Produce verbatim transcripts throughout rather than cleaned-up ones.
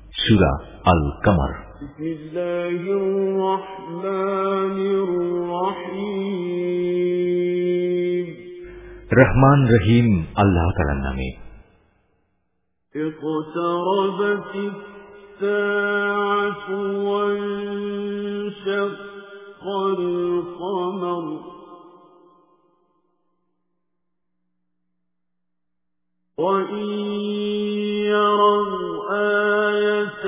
সূরা আল কমর। বিসমিল্লাহির রহমানির রহিম। রহমান রহিম আল্লাহ তাআলার নামে। ইকতারাবাতিস সাআতু ওয়ানশাক্কাল কমর। وَإِن يَرَوْا آيَةً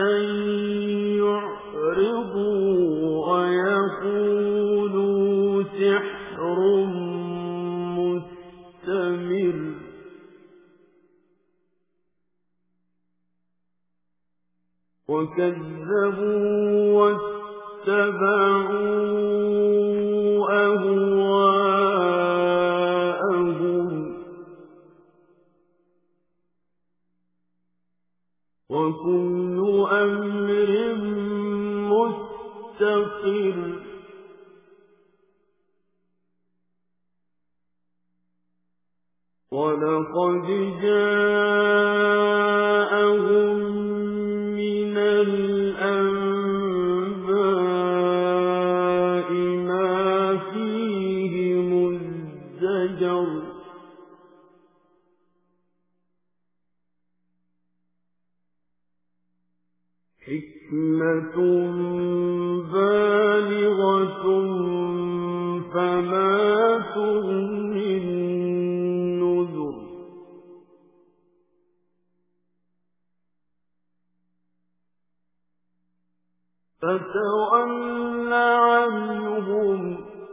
يُعْرِضُوا وَيَقُولُوا سِحْرٌ مُسْتَمِرٌّ وَكَذَّبُوا وَاتَّبَعُوا أَهْوَاءَهُمْ وَكُلُّ أَمْرٍ مُسْتَقِرٌّ وَلَقَدْ جَاءَهُم مِّنَ الْأَنبَاءِ مَا فِيهِ مُزْدَجَرٌ حِكْمَةٌ بَالِغَةٌ فَمَا تُغْنِ النُّذُرُ فَتَوَلَّ عَنْهُمْ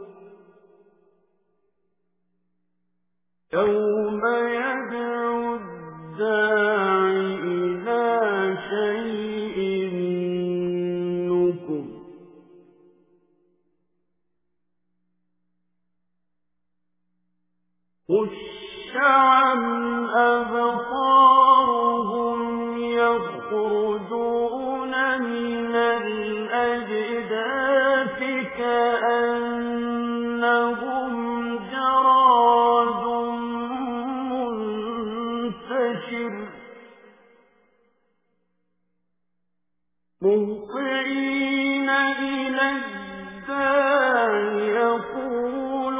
يَوْمَ يَدْعُ الدَّاعِ إِلَى شَيْءٍ نُّكُرٍ خُشَّ عَنْ أَبْصَارُهُمْ يَخْرُجُونَ مِنَ الْأَجْدَاثِ كَأَنَّهُمْ جَرَادٌ مُّنتَشِرٌ مُهْطِعِينَ إِلَى الدَّاعِ يَقُولُ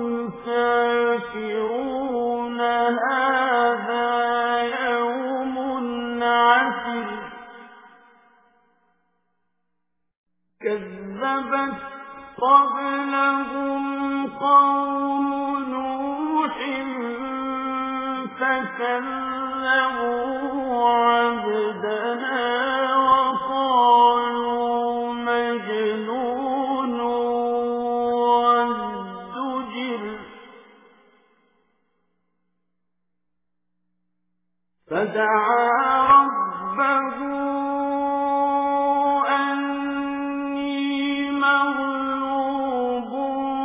الْكَافِرُونَ هَٰذَا يَوْمٌ عَسِرٌ كَذَّبَتْ قَبْلَهُمْ قَوْمُ نُوحٍ فَكَذَّبُوا عَبْدَنَا وَقَالُوا مَجْنُونٌ وَازْدُجِرَ فَدَعَا رَبَّهُ أَنِّي مَغْلُوبٌ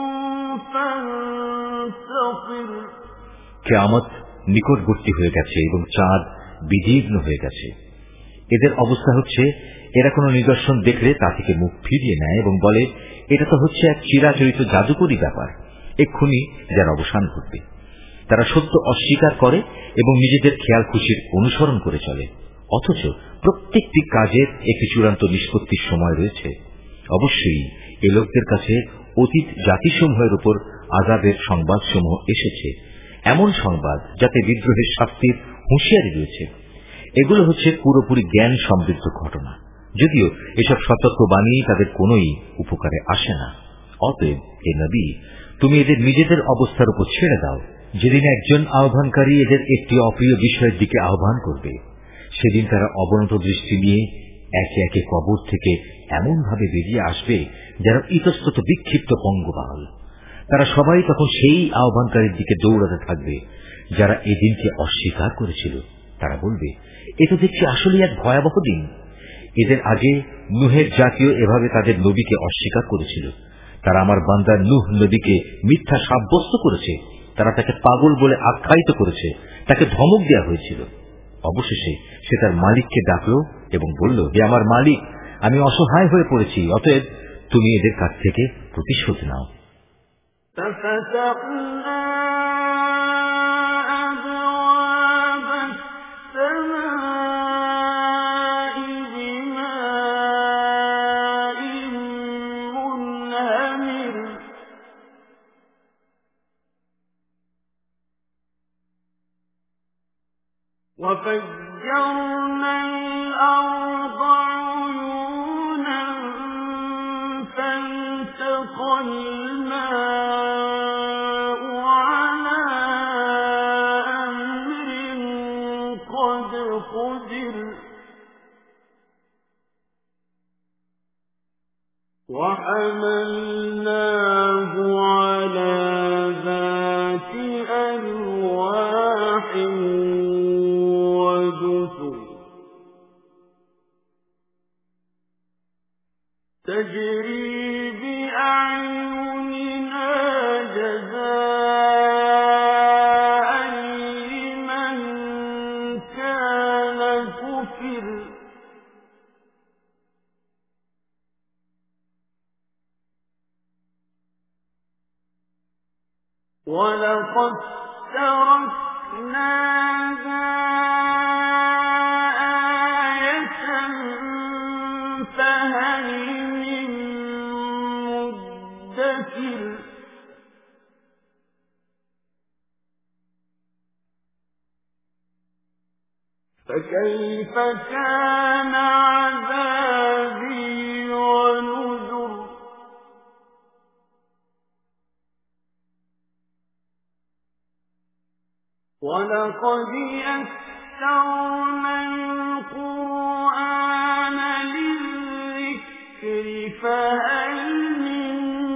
فَانتَصِرْ। কিয়ামত নিকটবর্তী হয়ে গেছে এবং চাঁদ বিদীর্ণ হয়ে গেছে। এদের অবস্থা হচ্ছে, এরা কোনো নিদর্শন দেখলে তা থেকে মুখ ফিরিয়ে নেয় এবং বলে, এটা তো হচ্ছে এক চিরাচরিত জাদুকরী ব্যাপার, এক্ষুনি যার অবসান ঘটবে। তারা সত্য অস্বীকার করে এবং নিজেদের খেয়াল খুশির অনুসরণ করে চলে, অথচ প্রত্যেকটি কাজের একটি চূড়ান্ত নিষ্পত্তির সময় রয়েছে। অবশ্যই এ লোকদের কাছে অতীত জাতিসমূহের উপর আযাবের সংবাদসমূহ এসেছে, এমন সংবাদ যাতে বিদ্রোহের শাস্তির হুঁশিয়ারি রয়েছে। এগুলো হচ্ছে পুরোপুরি জ্ঞান সমৃদ্ধ ঘটনা, যদিও এসব সতর্কবাণী তাদের কোনোই উপকারে আসে না। অতএব হে নবী, তুমি এদের নিজেদের অবস্থার উপর ছেড়ে দাও। যেদিন একজন আহ্বানকারী এদের একটি অপ্রিয় বিষয়ের দিকে আহ্বান করবে, সেদিন তারা অবনত দৃষ্টি নিয়ে একে একে কবর থেকে এমন ভাবে বেরিয়ে আসবে যারা ইতস্তত বিক্ষিপ্ত পঙ্গপাল। তারা সবাই তখন সেই আহ্বানকারীর দিকে দৌড়াতে থাকবে যারা এদিনকে অস্বীকার করেছিল। তারা বলবে, এ তো দেখছি আসলে এক ভয়াবহ দিন। এদের আগে নূহের জাতীয় এভাবে তাদের নবীকে অস্বীকার করেছিল। তারা আমার বান্দা নূহ নবীকে মিথ্যা সাব্যস্ত করেছে, তারা তাকে পাগল বলে আখ্যায়িত করেছে, তাকে ধমক দেওয়া হয়েছিল। অবশেষে সে তার মালিককে ডাকল এবং বলল, হে আমার মালিক, আমি অসহায় হয়ে পড়েছি, অতএব তুমি এদের কাছ থেকে প্রতিশোধ নাও। ففتحنا أبواب السماء الأرض عيونا فالتقى الماء على أمر قد قدر وحملناه على ذات ألواح ودسر تجري بأعيننا جزاء لمن كان كفر ولقد تركناها آية فهل من مدكر فكيف كان عذابي ونذر ولقد يسرنا القرآن للذكر فهل من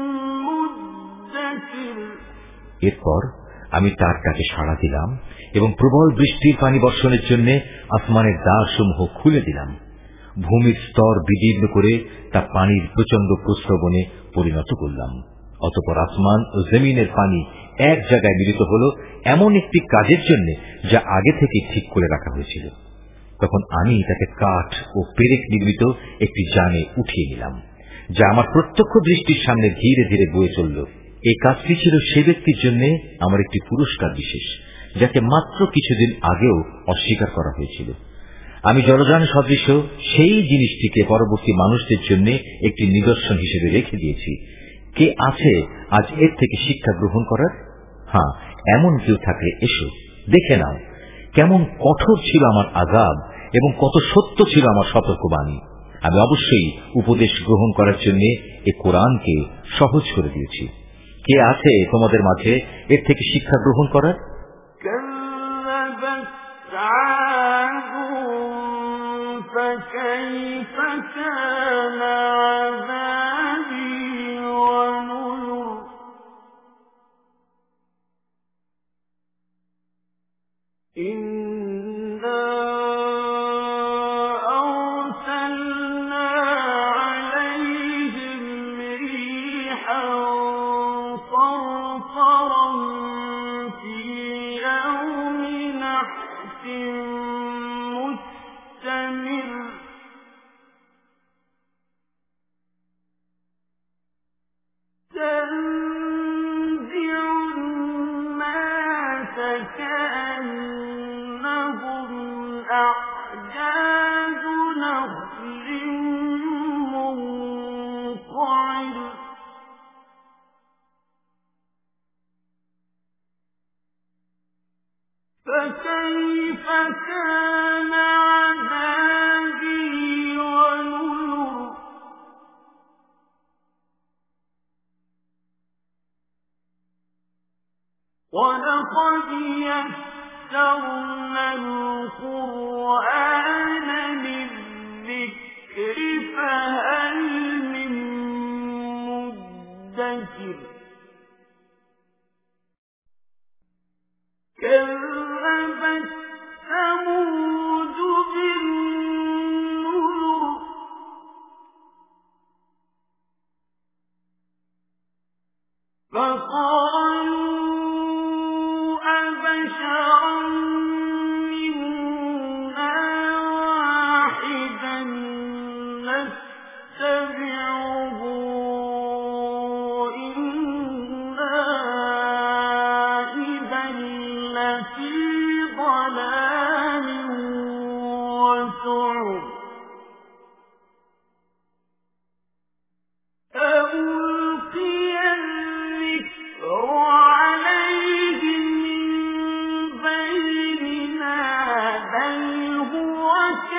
مدكر এরপর আমি তার কাছে সাড়া দিলাম এবং প্রবল বৃষ্টির পানি বর্ষণের জন্য আসমানের দ্বারসমূহ খুলে দিলাম। ভূমির স্তর বিদীর্ণ করে তা পানির প্রচন্ড প্রস্রবণে পরিণত করলাম। অতঃপর আসমান ও জমিনের পানি এক জায়গায় মিলিত হল এমন একটি কাজের জন্য যা আগে থেকে ঠিক করে রাখা হয়েছিল। তখন আমি তাকে কাঠ ও পেরেক নির্মিত একটি যানে উঠিয়ে নিলাম, যা আমার প্রত্যক্ষ দৃষ্টির সামনে ধীরে ধীরে বয়ে চলল। এই কাজটি ছিল সে ব্যক্তির জন্য আমার একটি পুরস্কার বিশেষ, যাকে মাত্র কিছুদিন আগেও অস্বীকার করা হয়েছিল। আমি জলযান সদৃশ সেই জিনিসটিকে পরবর্তী মানুষদের জন্য একটি নিদর্শন হিসেবে রেখে দিয়েছি। কে আছে আজ এর থেকে শিক্ষা গ্রহণ করার? হ্যাঁ, এমন কেউ থাকলে এসো, দেখে নাও কেমন কঠোর ছিল আমার আযাব এবং কত সত্য ছিল আমার সতর্কবাণী। আমি অবশ্যই উপদেশ গ্রহণ করার জন্য এই কোরআনকে সহজ করে দিয়েছি। কে আছে তোমাদের মাঝে এর থেকে শিক্ষা গ্রহণ করার? فكيف كان عذابي ونذر إنا أرسلنا عليهم ريحا صرصرا في يوم نحس مستمر تنزع الناس كأنهم أعجاز نخل منقعر فكيف كان عذابي ونذر ولقد يسرنا القرآن للذكر فهل من مدكر كذبت ثمود بالنذر فقالوا أبشرا منا واحدا نتبعه إنا إذا لفي ضلال وسعر ألقي الذكر عليه من بيننا بل هو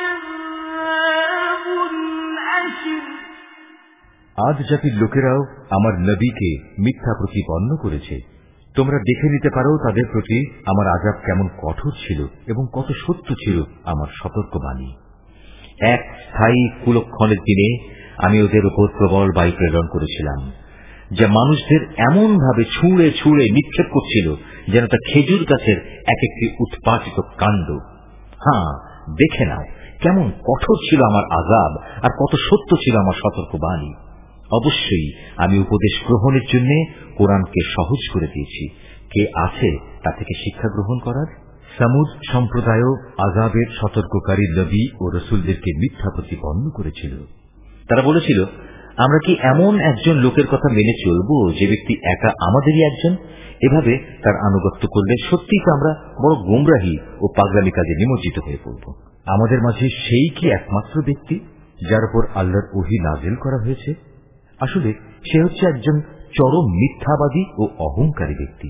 আদ জাতির লোকেরাও আমার নবীকে মিথ্যা প্রতিপন্ন করেছে। তোমরা দেখে নিতে পারো তাদের প্রতি আমার আযাব কেমন কঠোর ছিল এবং কত সত্য ছিল আমার সতর্কবাণী। এক স্থায়ী কুলক্ষণের দিনে আমি ওদের উপর প্রবল বায়ু প্রেরণ করেছিলাম, যা মানুষদের এমন ভাবে ছুঁড়ে ছুঁড়ে নিক্ষেপ করছিল যেন তা খেজুর গাছের এক একটি উৎপাটিত কাণ্ড। হ্যাঁ, দেখে নাও কেমন কঠোর ছিল আমার আযাব আর কত সত্য ছিল আমার সতর্কবাণী। অবশ্যই আমি উপদেশ গ্রহণের জন্য কোরআনকে সহজ করে দিয়েছি। কে আছে তা থেকে শিক্ষা গ্রহণ করার? সামুদ সম্প্রদায় আযাবের সতর্ককারী নবী ও রাসূলদেরকে মিথ্যা প্রতিপন্ন করেছিল। তারা বলেছিল, আমরা কি এমন একজন লোকের কথা মেনে চলব যে ব্যক্তি একা আমাদেরই একজন? এভাবে তার আনুগত্য করলে সত্যিই তো আমরা বড় গোমরাহি ও পাগলামি কাজে নিমজ্জিত হয়ে পড়ব। আমাদের মাঝে সেই কি একমাত্র ব্যক্তি যার উপর আল্লাহর ওহী নাযিল করা হয়েছে? আসলে সে হচ্ছে একজন চরম মিথ্যাবাদী ও অহংকারী ব্যক্তি।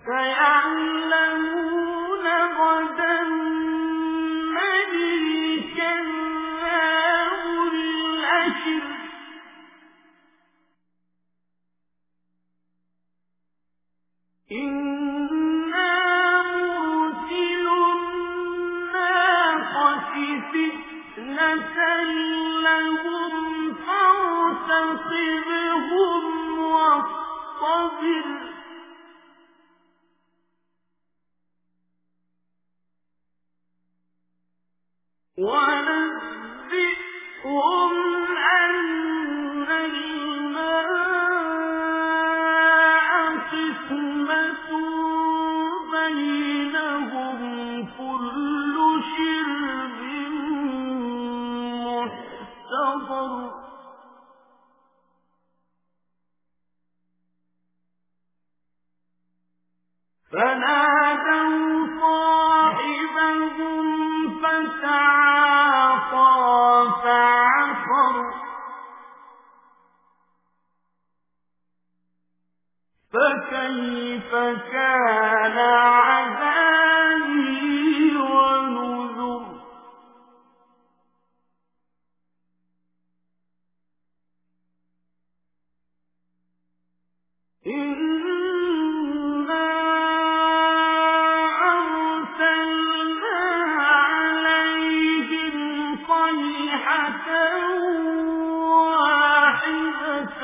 فكيف كان عذابي ونذر إنا أرسلنا عليهم صيحة واحدة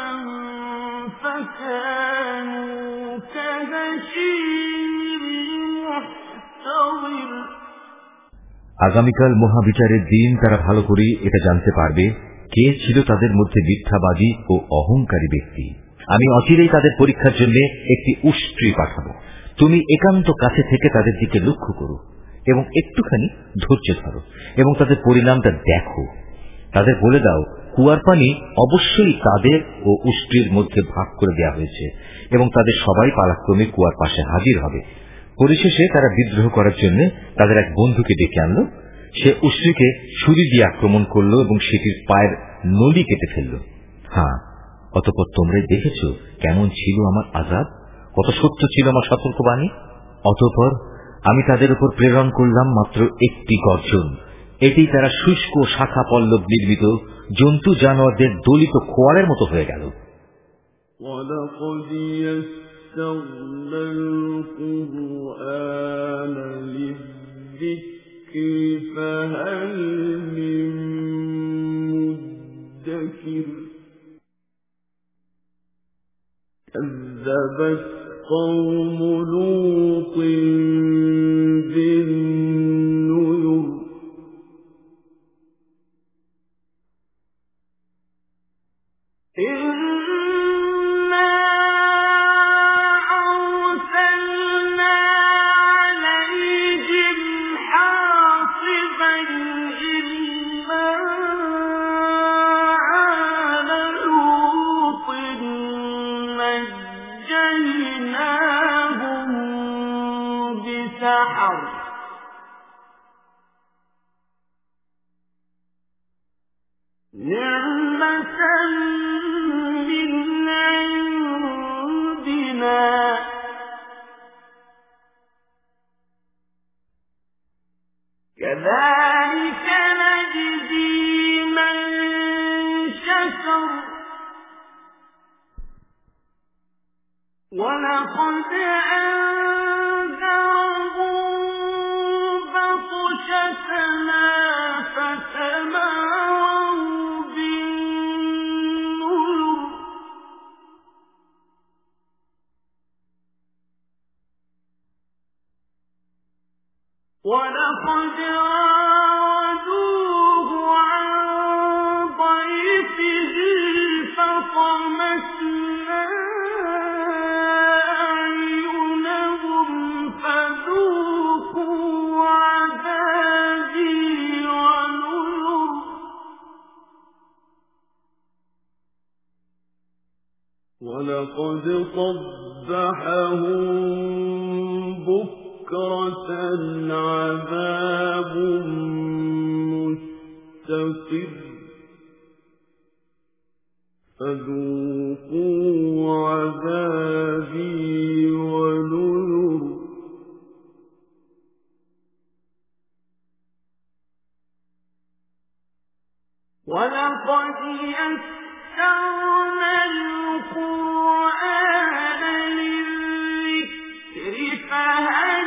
فكانوا كهشيم المحتضر। আগামীকাল মহাবিচারের দিন তারা ভালো করে এটা জানতে পারবে কে ছিল তাদের মধ্যে মিথ্যাবাদী ও অহংকারী ব্যক্তি। আমি অচিরেই তাদের পরীক্ষার জন্য একটি উষ্ট্রি পাঠাবো। তুমি একান্ত কাছে থেকে তাদের দিকে লক্ষ্য করো এবং একটুখানি ধৈর্য ধরো এবং তাদের পরিণামটা দেখো। তাদের বলে দাও, কুয়ার পানি অবশ্যই তাদের ও উষ্ট্রির মধ্যে ভাগ করে দেওয়া হয়েছে এবং তাদের সবাই পালাক্রমে কুয়ার পাশে হাজির হবে। পরিশেষে তারা বিদ্রোহ করার জন্য তাদের এক বন্ধুকে ডেকে আনলো। সে উষ্ট্রিকে ছুরি দিয়ে আক্রমণ করলো এবং সেটির পায়ের নলি কেটে ফেলল। হ্যাঁ, অতঃপর তোমরাই দেখেছ কেমন ছিল আমার আযাব, কত সত্য ছিল আমার সতর্কবাণী। অতঃপর আমি তাদের উপর প্রেরণ করলাম মাত্র একটি গর্জন। এটি তারা শুষ্ক শাখা পল্লব নির্মিত জন্তু জানোয়ারদের দলিত খোয়ারের মতো হয়ে গেল। كذبت قوم لوط بالنذر إنا أرسلنا عليهم حاصبا إلا آل لوط نجيناهم بسحر نعمة من عندنا كذلك نجزي من شكر ولقد أنذرهم بطشتنا فتماروا بالنذر ولقد راودوه عن ضيفه فطمسنا أعينهم فذوقوا عذابي ونذر ولقد صبحهم بكرة عذاب مستقر فذوقوا عذابي ونذر ولقد يسرنا القرآن للذكر فهل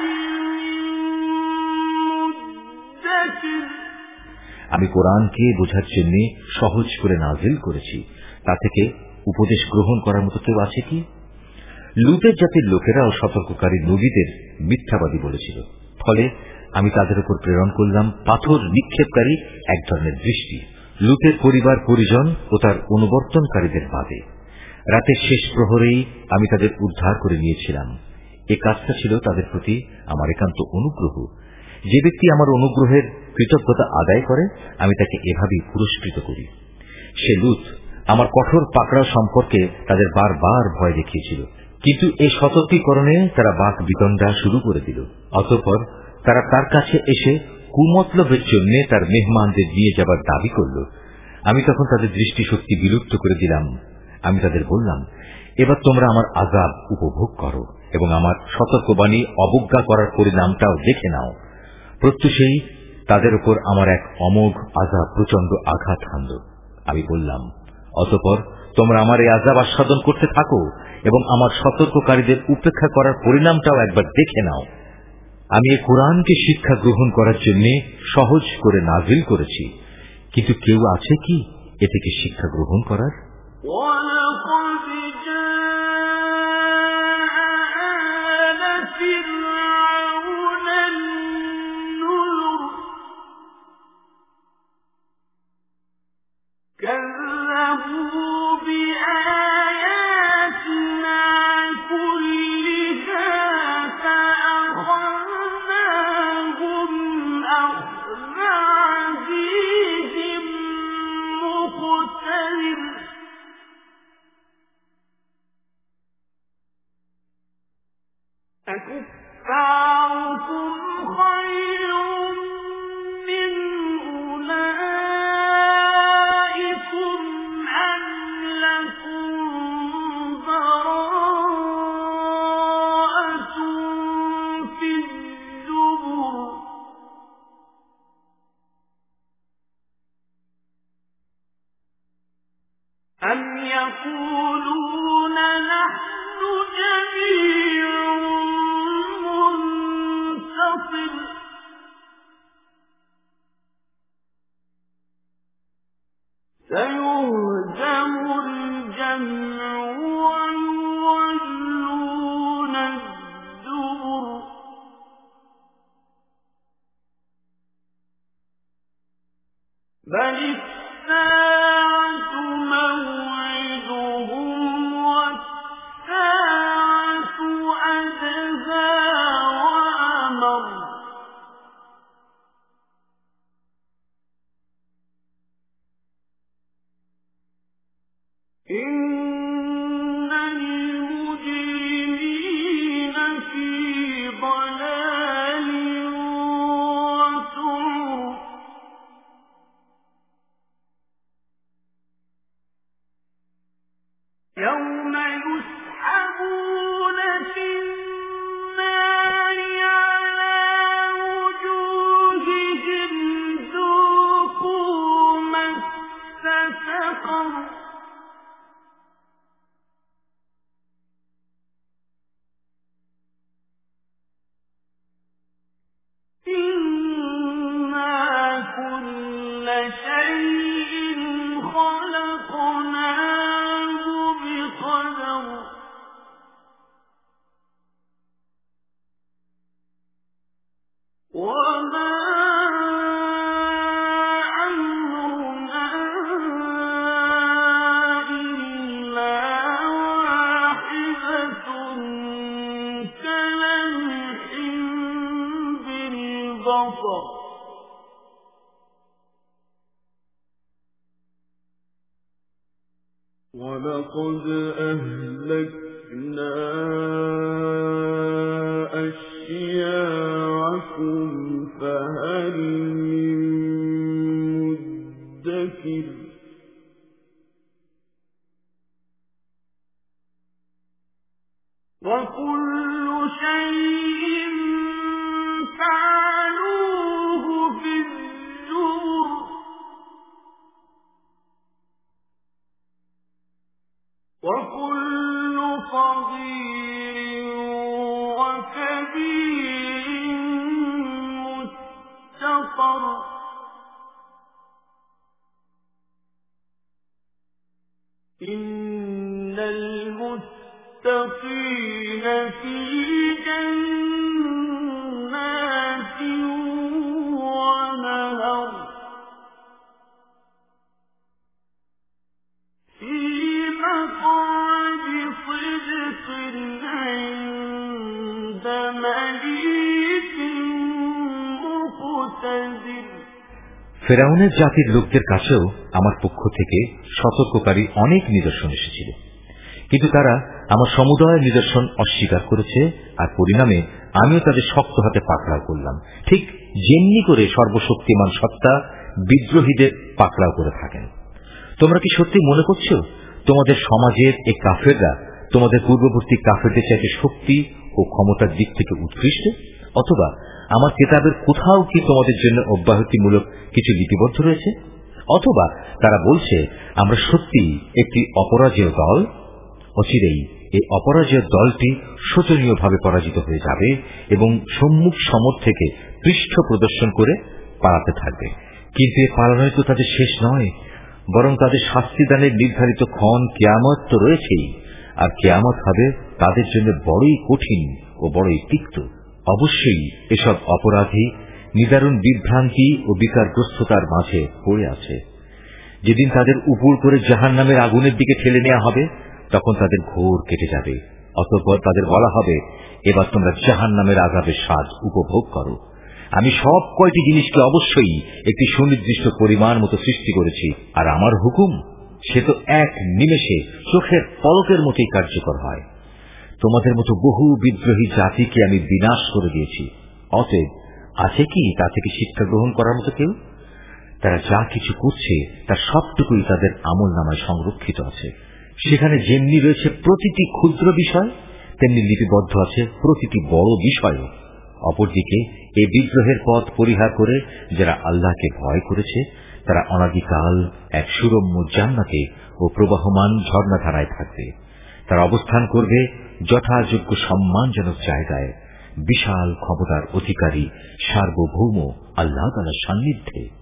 আমি কোরআনকে বোঝার জন্য সহজ করে নাজিল করেছি, তা থেকে উপদেশ গ্রহণ করার মতো কেউ আছে কি? লুতের জাতির লোকেরাও সতর্ককারী নবীদের মিথ্যাবাদী বলেছিল, ফলে আমি তাদের উপর প্রেরণ করলাম পাথর নিক্ষেপকারী এক ধরনের দৃষ্টি, লুতের পরিবার পরিজন ও তার অনুবর্তনকারীদের বাদে। রাতের শেষ প্রহরেই আমি তাদের উদ্ধার করে নিয়েছিলাম। এ কাজটা ছিল তাদের প্রতি আমার একান্ত অনুগ্রহ। যে ব্যক্তি আমার অনুগ্রহের কৃতজ্ঞতা আদায় করে আমি তাকে এভাবেই পুরস্কৃত করি। সে লুত আমার কঠোর পাকড়াও সম্পর্কে তাদের বারবার ভয় দেখিয়েছিল, কিন্তু এই সতর্কীকরণে তারা বাক বিতণ্ডা শুরু করে দিল। অতঃপর তারা তার কাছে এসে কুমতলবের জন্য তার মেহমানদের নিয়ে যাবার দাবি করল। আমি তখন তাদের দৃষ্টিশক্তি বিলুপ্ত করে দিলাম। আমি তাদের বললাম, এবার তোমরা আমার আযাব উপভোগ করো এবং আমার সতর্কবাণী অবজ্ঞা করার পরিণামটাও দেখে নাও। প্রত্যুষেই তাদের উপর আমার এক অমোঘ আযাব প্রচন্ড আঘাত হানল। আমি বললাম, অতঃপর তোমরা আমার এই আযাব আস্বাদন করতে থাকো এবং আমার সতর্ককারীদের উপেক্ষা করার পরিণামটাও একবার দেখে নাও। আমি এই কোরআনকে শিক্ষা গ্রহণ করার জন্য সহজ করে নাজিল করেছি, কিন্তু কেউ আছে কি এ থেকে শিক্ষা গ্রহণ করার? كذبوا بآياتنا كلها فأخذناهم أخذ عزيز مقتدر أكفاركم خير من أولئكم أم لكم براءة في الزبر أم يقولون نحن جميع منتصر سيهزم الجمع ويولون الدبر بل الساعة موعدهم والساعة أدهى وأمر إن المجرمين في ضلال وسعر شيء خلقناه بقدر وما أمرنا إلا واحدة كلمح بالبصر ولقد أهلكنا أشياعكم فهل من مدكر وكل شيء فعلوه في الزبر وكل صغير وكبير مستقر إن المتقين في جنات ونهر في مقعد صدق عند مليك مقتدر ফেরাউনের জাতির লোকদের কাছেও আমার পক্ষ থেকে সতর্ককারী অনেক নিদর্শন এসেছিল, কিন্তু তারা আমার সমুদয় নিদর্শন অস্বীকার করেছে, আর পরিণামে আমিও তাদের শক্ত হাতে পাকড়াও করলাম, ঠিক যেমনি করে সর্বশক্তিমান সত্তা বিদ্রোহীদের পাকড়াও করে থাকেন। তোমরা কি সত্যি মনে করছো তোমাদের সমাজের এই কাফেররা তোমাদের পূর্ববর্তী কাফেরদের চাইতে শক্তি ও ক্ষমতার দিক থেকে উৎকৃষ্ট? অথবা আমার কিতাবের কোথাও কি তোমাদের জন্য অব্যাহতিমূলক কিছু লিপিবদ্ধ রয়েছে? অথবা তারা বলছে আমরা সত্যি একটি অপরাজেয় দল। অচিরেই এই অপরাজেয় দলটি শোচনীয়ভাবে পরাজিত হয়ে যাবে এবং সম্মুখ সমর থেকে পৃষ্ঠ প্রদর্শন করে পালাতে থাকবে। কিন্তু এ পালানোই তো তাদের শেষ নয়, বরং তাদের শাস্তিদানের নির্ধারিত ক্ষণ কিয়ামত তো রয়েছেই, আর কিয়ামত হবে তাদের জন্য বড়ই কঠিন ও বড়ই তিক্ত। অবশ্যই এসব অপরাধী নিদারুণ বিভ্রান্তি ও বিকারগ্রস্ততার মাঝে পড়ে আছে। যেদিন তাদের উপর করে জাহান্নামের আগুনের দিকে ঠেলে নেওয়া হবে, তখন তাদের ঘোর কেটে যাবে। অতঃপর তাদের বলা হবে, এবার তোমরা জাহান্নামের আযাবের স্বাদ উপভোগ করো। আমি সব কয়টি জিনিসকে অবশ্যই একটি সুনির্দিষ্ট পরিমাণ মতো সৃষ্টি করেছি, আর আমার হুকুম সে তো এক নিমেষে চোখের পলকের মতোই কার্যকর হয়। তোমাদের মতো বহু বিদ্রোহী জাতিকে আমি বিনাশ করে দিয়েছি। অতএব আছে কি তা থেকে শিক্ষা গ্রহণ করার মতো কেউ? তারা যা কিছু করছে তার সবটুকুই তাদের আমল নামায় সংরক্ষিত আছে। সেখানে যেমনি রয়েছে প্রতিটি ক্ষুদ্র বিষয়, তেমনি লিপিবদ্ধ আছে প্রতিটি বড় বিষয়ও। অপরদিকে এই বিদ্রোহের পথ পরিহার করে যারা আল্লাহকে ভয় করেছে, তারা অনাদিকাল এক সুরম্য জান্নাতে ও প্রবাহমান ঝর্ণাধারায় থাকবে। তারা অবস্থান করবে যথাযোগ্য সম্মানজনক জায়গায়, বিশাল ক্ষমতার অধিকারী সার্বভৌম আল্লাহ তাআলার সান্নিধ্যে।